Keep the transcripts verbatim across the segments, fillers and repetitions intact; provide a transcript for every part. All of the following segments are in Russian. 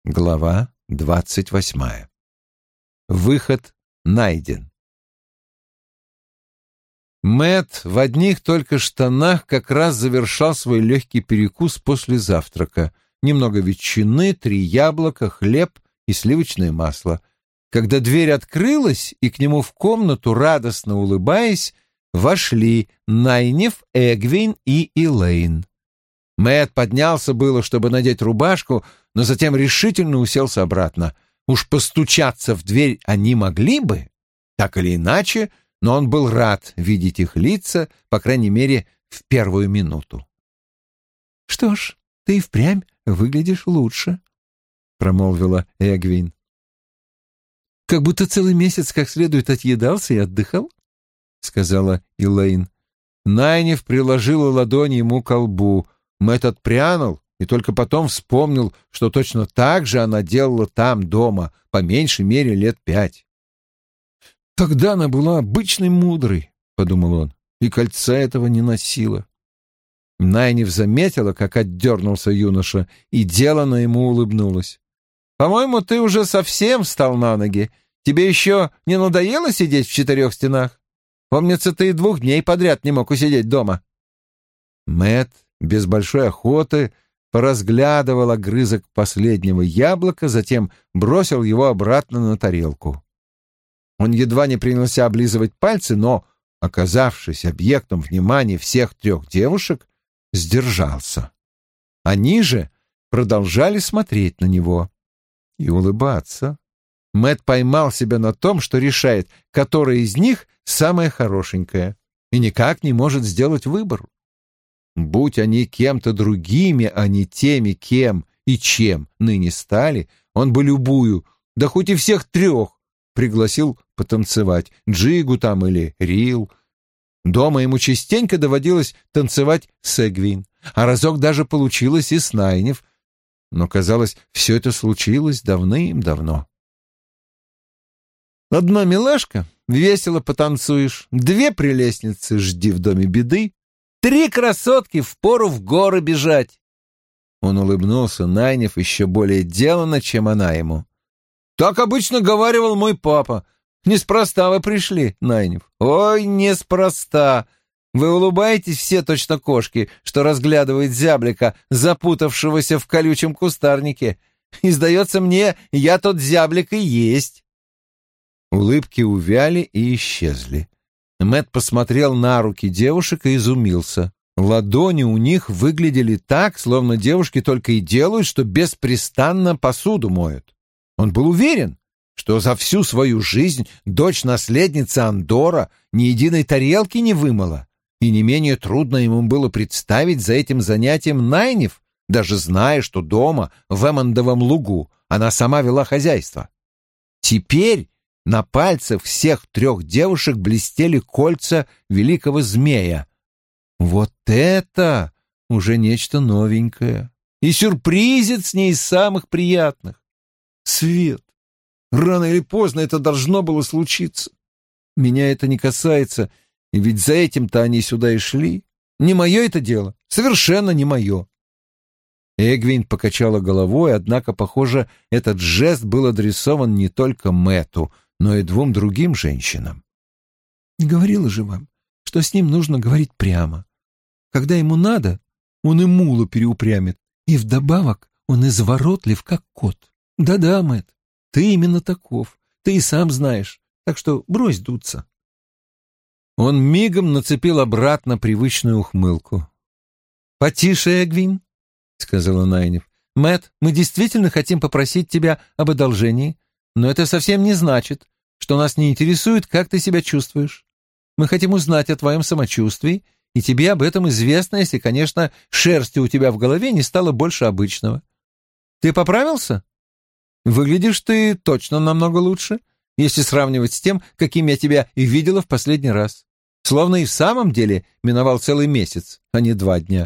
Глава двадцать восьмая. Выход найден. Мэтт в одних только штанах как раз завершал свой легкий перекус после завтрака. Немного ветчины, три яблока, хлеб и сливочное масло. Когда дверь открылась, и к нему в комнату, радостно улыбаясь, вошли Найниф, Эгвин и Элейн. Мэтт поднялся было, чтобы надеть рубашку, но затем решительно уселся обратно. Уж постучаться в дверь они могли бы, так или иначе, но он был рад видеть их лица, по крайней мере, в первую минуту. — Что ж, ты и впрямь выглядишь лучше, — промолвила Эгвин. — Как будто целый месяц как следует отъедался и отдыхал, — сказала Элейн. Найниф приложила ладонь ему к лбу. Мэтт отпрянул и только потом вспомнил, что точно так же она делала там, дома, по меньшей мере лет пять. «Тогда она была обычной мудрой», — подумал он, — «и кольца этого не носила». Найниф заметила, как отдернулся юноша, и делано ему улыбнулась. «По-моему, ты уже совсем встал на ноги. Тебе еще не надоело сидеть в четырех стенах? Помнится, ты и двух дней подряд не мог усидеть дома». Мэтт без большой охоты поразглядывал огрызок последнего яблока, затем бросил его обратно на тарелку. Он едва не принялся облизывать пальцы, но, оказавшись объектом внимания всех трех девушек, сдержался. Они же продолжали смотреть на него и улыбаться. Мэтт поймал себя на том, что решает, которая из них самая хорошенькая, и никак не может сделать выбор. Будь они кем-то другими, а не теми, кем и чем ныне стали, он бы любую, да хоть и всех трех, пригласил потанцевать, Джигу там или Рил. Дома ему частенько доводилось танцевать с Эгвин, а разок даже получилось и с Найниф, но, казалось, все это случилось давным-давно. Одна милашка, весело потанцуешь, две прелестницы, жди в доме беды, три красотки, впору в горы бежать. Он улыбнулся Найниф еще более деланно, чем она ему. Так обычно говаривал мой папа. Неспроста вы пришли, Найниф. Ой, неспроста. Вы улыбаетесь все точно кошки, что разглядывает зяблика, запутавшегося в колючем кустарнике. И, сдается мне, я тот зяблик и есть. Улыбки увяли и исчезли. Мэтт посмотрел на руки девушек и изумился. Ладони у них выглядели так, словно девушки только и делают, что беспрестанно посуду моют. Он был уверен, что за всю свою жизнь дочь-наследница Андора ни единой тарелки не вымыла, и не менее трудно ему было представить за этим занятием Найниф, даже зная, что дома, в Эммондовом лугу, она сама вела хозяйство. Теперь на пальцах всех трех девушек блестели кольца великого змея. Вот это уже нечто новенькое. И сюрпризец не из самых приятных. Свет. Рано или поздно это должно было случиться. Меня это не касается, и ведь за этим-то они сюда и шли. Не мое это дело, совершенно не мое. Эгвин покачала головой, однако, похоже, этот жест был адресован не только Мэтту, но и двум другим женщинам. Не говорила же вам, что с ним нужно говорить прямо. Когда ему надо, он и мулу переупрямит, и вдобавок он изворотлив, как кот. Да-да, Мэтт, ты именно таков, ты и сам знаешь, так что брось дуться. Он мигом нацепил обратно привычную ухмылку. «Потише, Эгвин», — сказала Найниф. «Мэтт, мы действительно хотим попросить тебя об одолжении, но это совсем не значит, что нас не интересует, как ты себя чувствуешь. Мы хотим узнать о твоем самочувствии, и тебе об этом известно, если, конечно, шерсти у тебя в голове не стало больше обычного. Ты поправился? Выглядишь ты точно намного лучше, если сравнивать с тем, каким я тебя и видела в последний раз. Словно и в самом деле миновал целый месяц, а не два дня.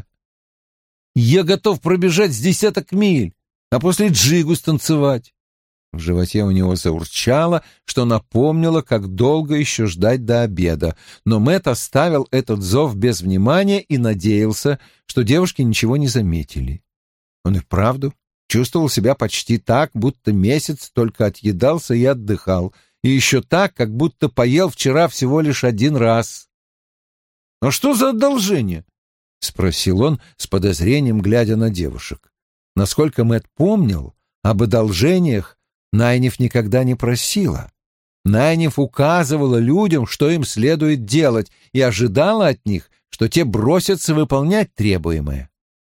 Я готов пробежать с десяток миль, а после джигу станцевать». В животе у него заурчало, что напомнило, как долго еще ждать до обеда, но Мэтт оставил этот зов без внимания и надеялся, что девушки ничего не заметили. Он и вправду Чувствовал себя почти так, будто месяц только отъедался и отдыхал, и еще так, как будто поел вчера всего лишь один раз. «А что за одолжение?» — спросил он с подозрением, глядя на девушек. Насколько Мэтт помнил, об одолжениях Найниф никогда не просила. Найниф указывала людям, что им следует делать, и ожидала от них, что те бросятся выполнять требуемое.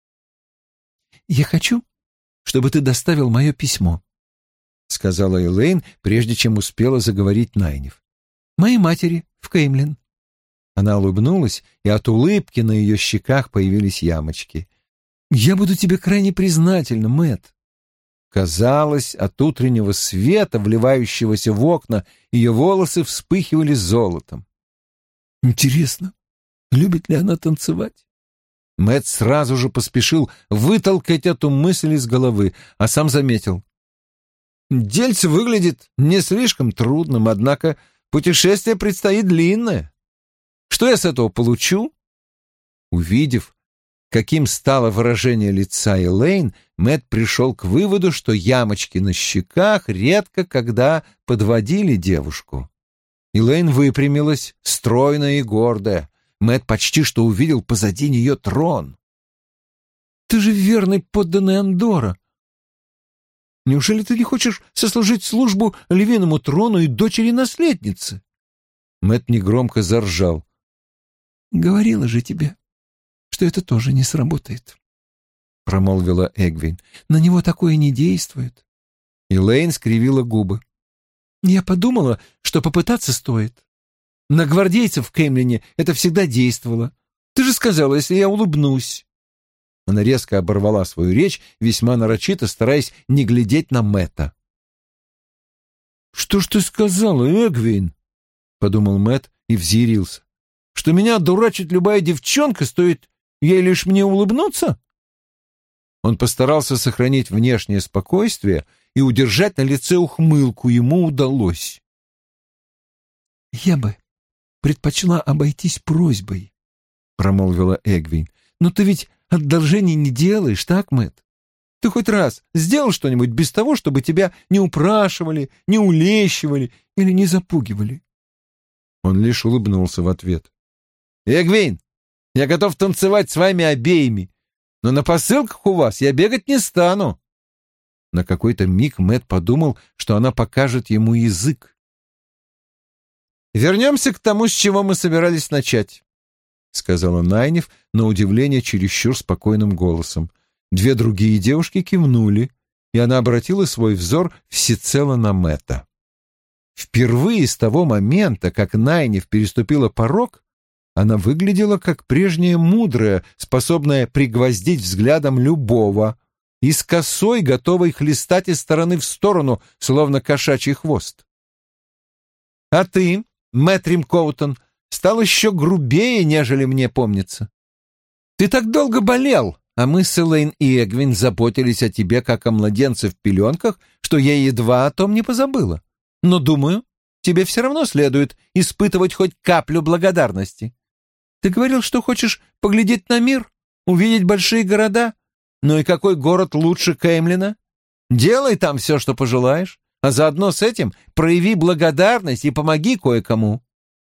«Я хочу, чтобы ты доставил мое письмо», — сказала Элейн, прежде чем успела заговорить Найниф. «Моей матери в Кеймлин». Она улыбнулась, и от улыбки на ее щеках появились ямочки. «Я буду тебе крайне признательна, Мэтт». Казалось, от утреннего света, вливающегося в окна, ее волосы вспыхивали золотом. «Интересно, любит ли она танцевать?» Мэтт сразу же поспешил вытолкать эту мысль из головы, а сам заметил. «Дельце выглядит не слишком трудным, однако путешествие предстоит длинное. Что я с этого получу?» Увидев, каким стало выражение лица Элейн, Мэтт пришел к выводу, что ямочки на щеках редко когда подводили девушку. Элейн выпрямилась, стройная и гордая. Мэтт почти что увидел позади нее трон. «Ты же верный подданный Андора. Неужели ты не хочешь сослужить службу львиному трону и дочери-наследницы?» Мэтт негромко заржал. «Говорила же тебе, что это тоже не сработает», — промолвила Эгвин. «На него такое не действует». Элейн скривила губы. «Я подумала, что попытаться стоит. На гвардейцев в Кеймлине это всегда действовало. Ты же сказала, если я улыбнусь». Она резко оборвала свою речь, весьма нарочито, стараясь не глядеть на Мэтта. «Что ж ты сказала, Эгвин?» — подумал Мэтт и взъярился. «Что меня дурачит любая девчонка, стоит ей лишь мне улыбнуться?» Он постарался сохранить внешнее спокойствие и удержать на лице ухмылку. Ему удалось. «Я бы предпочла обойтись просьбой», — промолвила Эгвин. «Но ты ведь одолжений не делаешь, так, Мэтт? Ты хоть раз сделал что-нибудь без того, чтобы тебя не упрашивали, не улещивали или не запугивали?» Он лишь улыбнулся в ответ. «Эгвин, я готов танцевать с вами обеими, но на посылках у вас я бегать не стану». На какой-то миг Мэтт подумал, что она покажет ему язык. «Вернемся к тому, с чего мы собирались начать», — сказала Найниф, на удивление чересчур спокойным голосом. Две другие девушки кивнули, и она обратила свой взор всецело на Мэтта. Впервые с того момента, как Найниф переступила порог, она выглядела как прежняя мудрая, способная пригвоздить взглядом любого, и с косой, готовой хлестать из стороны в сторону, словно кошачий хвост. «А ты, Мэтт Римкоутон, стал еще грубее, нежели мне помнится. Ты так долго болел, а мы с Элейн и Эгвин заботились о тебе, как о младенце в пеленках, что я едва о том не позабыла. Но, думаю, тебе все равно следует испытывать хоть каплю благодарности. Ты говорил, что хочешь поглядеть на мир, увидеть большие города. Ну и какой город лучше Кеймлина? Делай там все, что пожелаешь, а заодно с этим прояви благодарность и помоги кое-кому».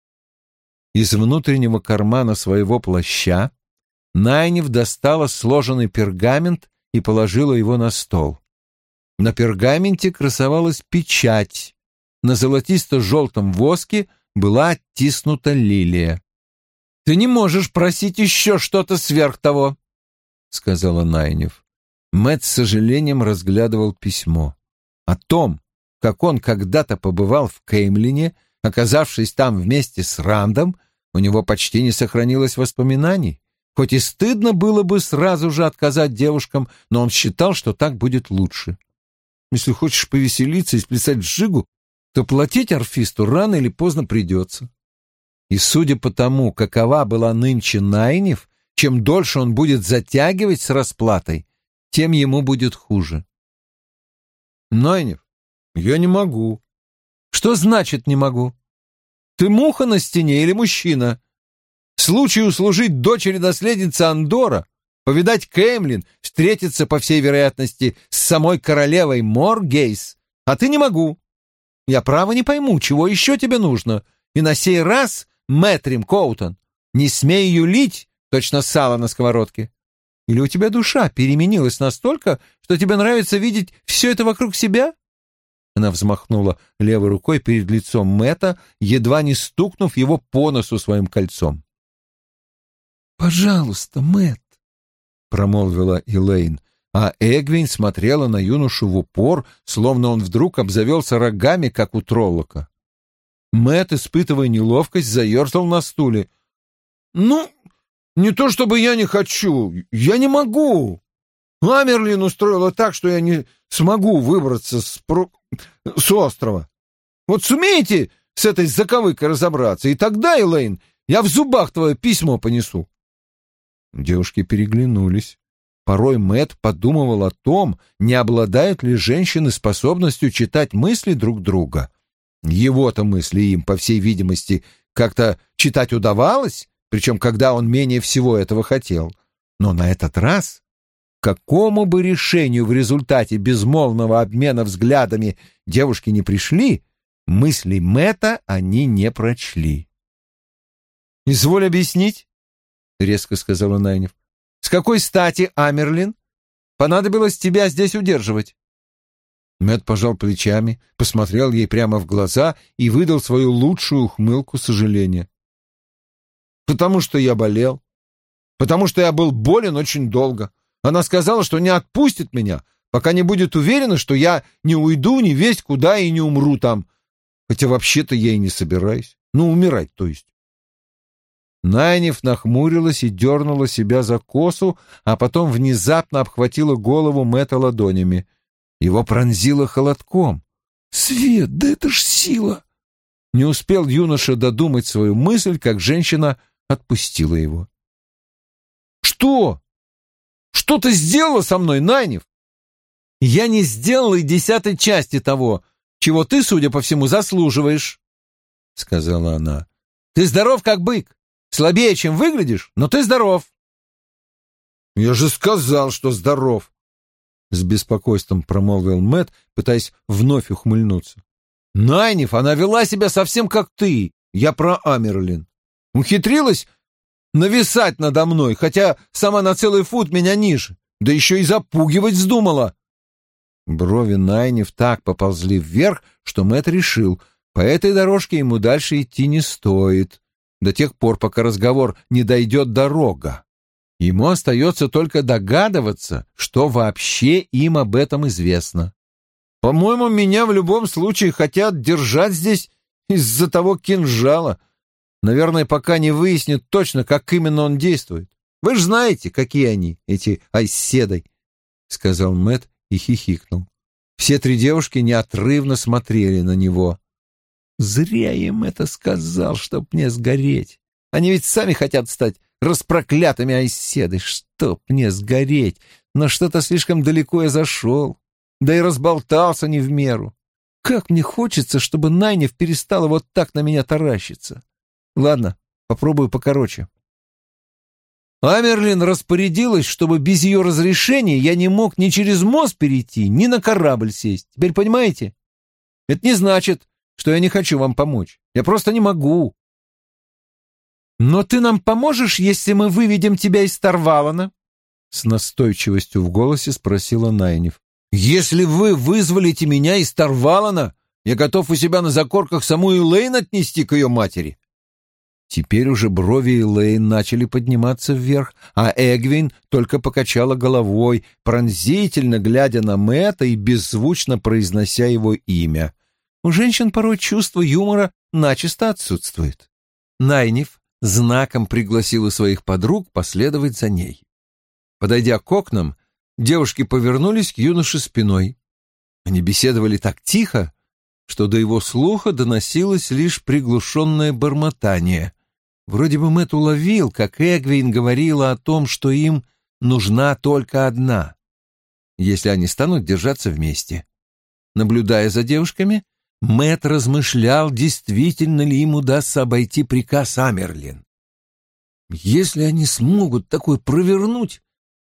Из внутреннего кармана своего плаща Найниф достала сложенный пергамент и положила его на стол. На пергаменте красовалась печать. На золотисто-желтом воске была оттиснута лилия. «Ты не можешь просить еще что-то сверх того», — сказала Найниф. Мэтт с сожалением разглядывал письмо. О том, как он когда-то побывал в Кеймлине, оказавшись там вместе с Рандом, у него почти не сохранилось воспоминаний. Хоть и стыдно было бы сразу же отказать девушкам, но он считал, что так будет лучше. Если хочешь повеселиться и сплясать джигу, то платить орфисту рано или поздно придется. И судя по тому, какова была нынче Найниф, чем дольше он будет затягивать с расплатой, тем ему будет хуже. «Найниф, я не могу». «Что значит «не могу»? Ты муха на стене или мужчина? Случай услужить дочери наследницы Андора повидать Кэмлин, встретиться, по всей вероятности, с самой королевой Моргейс. А ты не могу. Я право не пойму, чего еще тебе нужно. И на сей раз, Мэтрим Коутон, не смей юлить, точно сало на сковородке. Или у тебя душа переменилась настолько, что тебе нравится видеть все это вокруг себя?» Она взмахнула левой рукой перед лицом Мэтта, едва не стукнув его по носу своим кольцом. «Пожалуйста, Мэтт», — промолвила Элейн, а Эгвин смотрела на юношу в упор, словно он вдруг обзавелся рогами, как у троллока. Мэтт, испытывая неловкость, заерзал на стуле. «Ну, не то чтобы я не хочу, я не могу. Амерлин устроила так, что я не смогу выбраться с, про... с острова. Вот сумеете с этой заковыкой разобраться, и тогда, Элейн, я в зубах твое письмо понесу». Девушки переглянулись. Порой Мэтт подумывал о том, не обладают ли женщины способностью читать мысли друг друга. Его-то мысли им, по всей видимости, как-то читать удавалось, причем когда он менее всего этого хотел. Но на этот раз, к какому бы решению в результате безмолвного обмена взглядами девушки не пришли, мысли Мэтта они не прочли. «Изволь объяснить», — резко сказала Найниф. «С какой стати, Амерлин, понадобилось тебя здесь удерживать?» Мэтт пожал плечами, посмотрел ей прямо в глаза и выдал свою лучшую ухмылку сожаления. «Потому что я болел. Потому что я был болен очень долго. Она сказала, что не отпустит меня, пока не будет уверена, что я не уйду ни весть куда и не умру там. Хотя вообще-то я и не собираюсь. Ну, умирать, то есть». Найниф нахмурилась и дернула себя за косу, а потом внезапно обхватила голову Мэтта ладонями. Его пронзило холодком. «Свет, да это ж сила!» Не успел юноша додумать свою мысль, как женщина отпустила его. «Что? Что ты сделала со мной, Найниф?» «Я не сделала и десятой части того, чего ты, судя по всему, заслуживаешь», — сказала она. «Ты здоров, как бык. Слабее, чем выглядишь, но ты здоров». «Я же сказал, что здоров», — с беспокойством промолвил Мэтт, пытаясь вновь ухмыльнуться. «Найниф, она вела себя совсем как ты. Я про Амерлин. Ухитрилась нависать надо мной, хотя сама на целый фут меня ниже, да еще и запугивать вздумала». Брови Найниф так поползли вверх, что Мэтт решил, по этой дорожке ему дальше идти не стоит, до тех пор, пока разговор не дойдет до рога. Ему остается только догадываться, что вообще им об этом известно. «По-моему, меня в любом случае хотят держать здесь из-за того кинжала. Наверное, пока не выяснят точно, как именно он действует. Вы же знаете, какие они, эти айседой», — сказал Мэтт и хихикнул. Все три девушки неотрывно смотрели на него. «Зря я им это сказал, чтоб мне сгореть. Они ведь сами хотят стать распроклятыми айседой. Чтоб мне сгореть. Но что-то слишком далеко я зашел. Да и разболтался не в меру. Как мне хочется, чтобы Найниф перестала вот так на меня таращиться. Ладно, попробую покороче. Амерлин распорядилась, чтобы без ее разрешения я не мог ни через мост перейти, ни на корабль сесть. Теперь понимаете? Это не значит, что я не хочу вам помочь. Я просто не могу». «Но ты нам поможешь, если мы выведем тебя из Тарвалана?» С настойчивостью в голосе спросила Найниф. «Если вы вызволите меня из Тарвалана, я готов у себя на закорках саму Элейн отнести к ее матери». Теперь уже брови Элейн начали подниматься вверх, а Эгвин только покачала головой, пронзительно глядя на Мэтта и беззвучно произнося его имя. У женщин порой чувство юмора начисто отсутствует. Найниф знаком пригласила своих подруг последовать за ней. Подойдя к окнам, девушки повернулись к юноше спиной. Они беседовали так тихо, что до его слуха доносилось лишь приглушенное бормотание. Вроде бы Мэтт уловил, как Эгвин говорила о том, что им нужна только одна, если они станут держаться вместе. Наблюдая за девушками, Мэтт размышлял, действительно ли им удастся обойти приказ Амерлин. Если они смогут такое провернуть,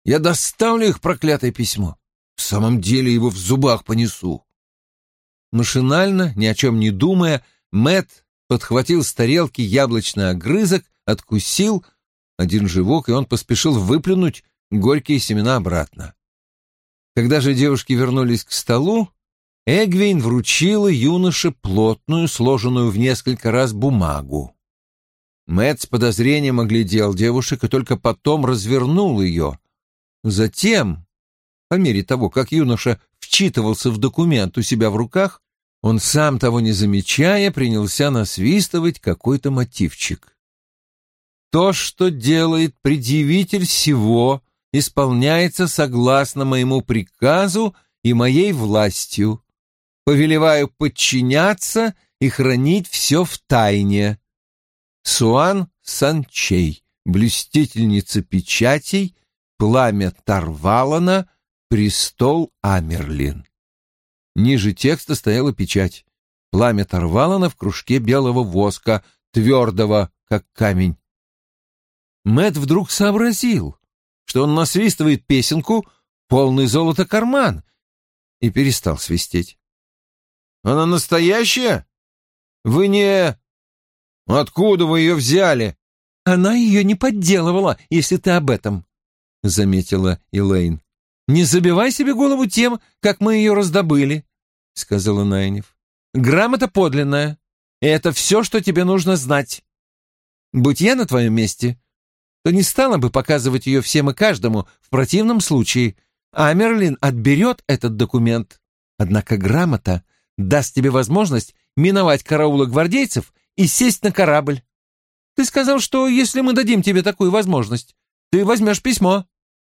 Я доставлю их проклятое письмо. В самом деле его в зубах понесу». Машинально, ни о чем не думая, Мэтт подхватил с тарелки яблочный огрызок, откусил один живок, и он поспешил выплюнуть горькие семена обратно. Когда же девушки вернулись к столу, Эгвейн вручила юноше плотную, сложенную в несколько раз бумагу. Мэтт с подозрением оглядел девушек и только потом развернул ее. Затем, по мере того, как юноша вчитывался в документ у себя в руках, он, сам того не замечая, принялся насвистывать какой-то мотивчик. «То, что делает предъявитель всего, исполняется согласно моему приказу и моей властью. Повелеваю подчиняться и хранить все в тайне. Суан Санчей, блюстительница печатей, пламя Тарвалана, престол Амерлин». Ниже текста стояла печать. Пламя Тарвалана в кружке белого воска, твердого, как камень. Мэтт вдруг сообразил, что он насвистывает песенку «Полный золота карман», и перестал свистеть. «Она настоящая? Вы не... Откуда вы ее взяли?» «Она ее не подделывала, если ты об этом», — заметила Элейн. «Не забивай себе голову тем, как мы ее раздобыли», — сказала Найниф. «Грамота подлинная, и это все, что тебе нужно знать. Будь я на твоем месте, то не стала бы показывать ее всем и каждому, в противном случае Амерлин отберет этот документ. Однако грамота даст тебе возможность миновать караулы гвардейцев и сесть на корабль. Ты сказал, что если мы дадим тебе такую возможность, ты возьмешь письмо».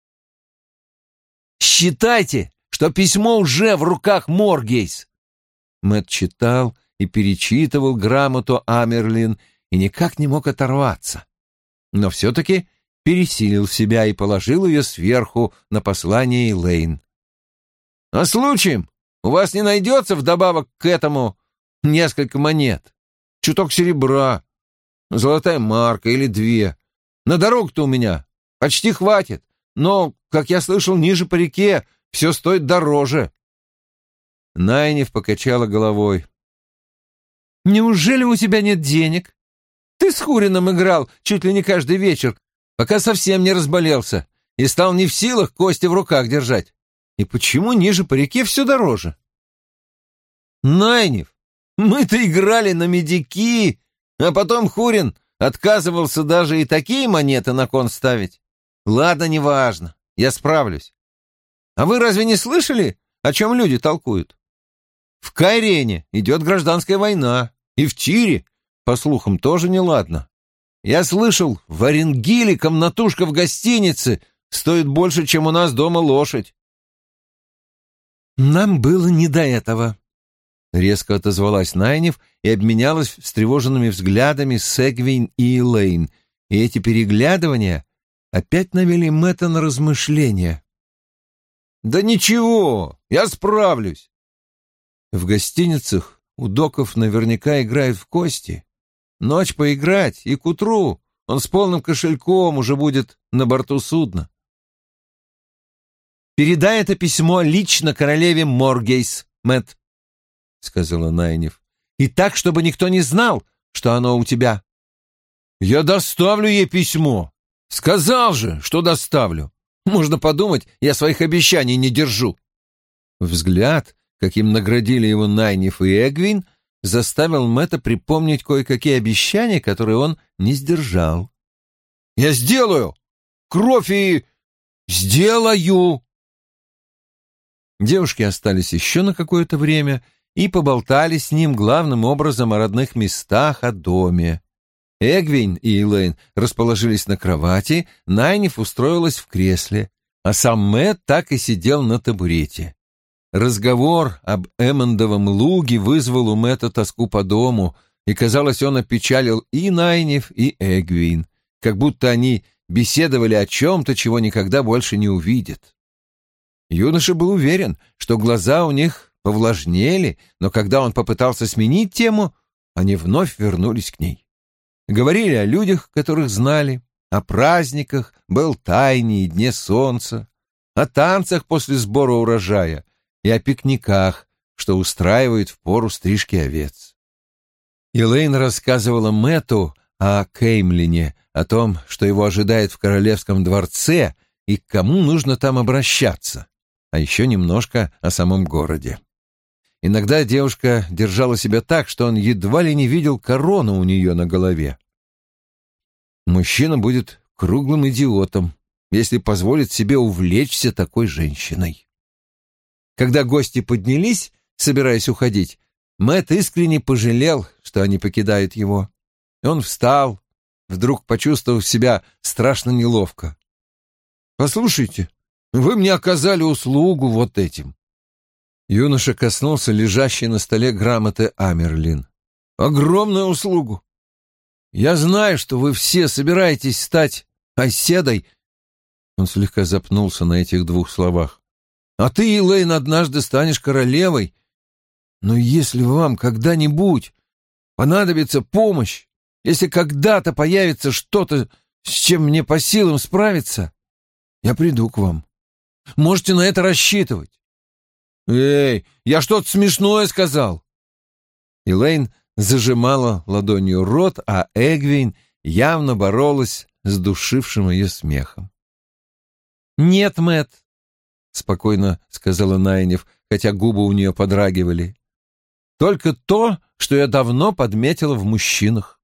«Считайте, что письмо уже в руках Моргейс!» Мэтт читал и перечитывал грамоту Амерлин и никак не мог оторваться. Но все-таки пересилил себя и положил ее сверху на послание Элейн. «А случаем у вас не найдется вдобавок к этому несколько монет? Чуток серебра, золотая марка или две? На дорогу-то у меня почти хватит, но, как я слышал, ниже по реке все стоит дороже». Найниф покачала головой. «Неужели у тебя нет денег? Ты с Хурином играл чуть ли не каждый вечер, пока совсем не разболелся и стал не в силах кости в руках держать. И почему ниже по реке все дороже?» «Найниф, мы-то играли на медики, а потом Хурин отказывался даже и такие монеты на кон ставить. Ладно, неважно, я справлюсь. А вы разве не слышали, о чем люди толкуют? В Кайрене идет гражданская война, и в Тире, по слухам, тоже неладно. Я слышал, в Оренгиле комнатушка в гостинице стоит больше, чем у нас дома лошадь». «Нам было не до этого», — резко отозвалась Найниф и обменялась встревоженными взглядами с Эгвейн и Элейн, и эти переглядывания опять навели Мэтта на размышления. «Да ничего, я справлюсь. В гостиницах у доков наверняка играют в кости. Ночь поиграть, и к утру он с полным кошельком уже будет на борту судна». «Передай это письмо лично королеве Моргейс, Мэтт», — сказала Найниф, — «и так, чтобы никто не знал, что оно у тебя». «Я доставлю ей письмо. Сказал же, что доставлю. Можно подумать, я своих обещаний не держу». Взгляд, каким наградили его Найниф и Эгвин, заставил Мэтта припомнить кое-какие обещания, которые он не сдержал. «Я сделаю! Кровь и... сделаю!» Девушки остались еще на какое-то время и поболтали с ним главным образом о родных местах, о доме. Эгвин и Элейн расположились на кровати, Найниф устроилась в кресле, а сам Мэтт так и сидел на табурете. Разговор об Эммондовом луге вызвал у Мэтта тоску по дому, и, казалось, он опечалил и Найниф, и Эгвин, как будто они беседовали о чем-то, чего никогда больше не увидят. Юноша был уверен, что глаза у них повлажнели, но когда он попытался сменить тему, они вновь вернулись к ней. Говорили о людях, которых знали, о праздниках, Белтайне и Дне Солнца, о танцах после сбора урожая и о пикниках, что устраивают в пору стрижки овец. Элейн рассказывала Мэтту о Кеймлине, о том, что его ожидает в королевском дворце и к кому нужно там обращаться, а еще немножко о самом городе. Иногда девушка держала себя так, что он едва ли не видел корону у нее на голове. Мужчина будет круглым идиотом, если позволит себе увлечься такой женщиной. Когда гости поднялись, собираясь уходить, Мэтт искренне пожалел, что они покидают его. Он встал, вдруг почувствовав себя страшно неловко. «Послушайте, вы мне оказали услугу вот этим». Юноша коснулся лежащей на столе грамоты Амерлин. «Огромную услугу. Я знаю, что вы все собираетесь стать оседой». Он слегка запнулся на этих двух словах. «А ты, Элейн, однажды станешь королевой. Но если вам когда-нибудь понадобится помощь, если когда-то появится что-то, с чем мне по силам справиться, я приду к вам. Можете на это рассчитывать». «Эй, я что-то смешное сказал!» Элейн зажимала ладонью рот, а Эгвейн явно боролась с душившим ее смехом. «Нет, Мэтт», — спокойно сказала Найниф, хотя губы у нее подрагивали, — «только то, что я давно подметила в мужчинах».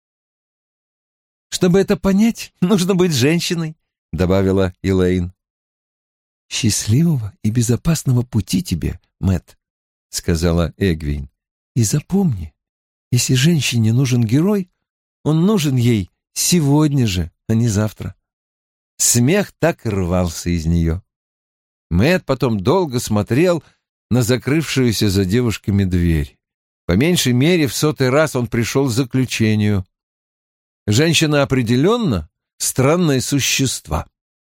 «Чтобы это понять, нужно быть женщиной», — добавила Элейн. «Счастливого и безопасного пути тебе, Мэтт», — сказала Эгвейн. «И запомни, если женщине нужен герой, он нужен ей сегодня же, а не завтра». Смех так и рвался из нее. Мэтт потом долго смотрел на закрывшуюся за девушками дверь. По меньшей мере в сотый раз он пришел к заключению. Женщина определенно странное существо.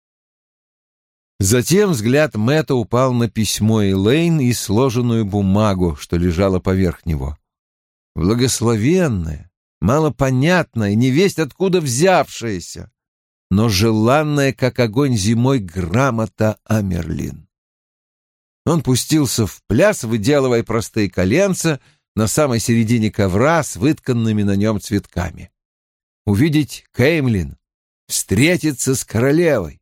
Затем взгляд Мэтта упал на письмо Элейн и сложенную бумагу, что лежала поверх него. Благословенная, малопонятная, невесть откуда взявшаяся, но желанная, как огонь зимой, грамота Амерлин. Он пустился в пляс, выделывая простые коленца на самой середине ковра с вытканными на нем цветками. Увидеть Кеймлин, встретиться с королевой.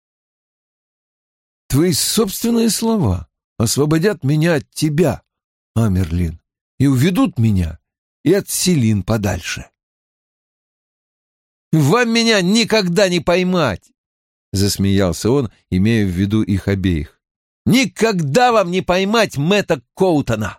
Твои собственные слова освободят меня от тебя, Амерлин, и уведут меня и от Селин подальше. «Вам меня никогда не поймать!» — засмеялся он, имея в виду их обеих. «Никогда вам не поймать Мэтта Коутона!»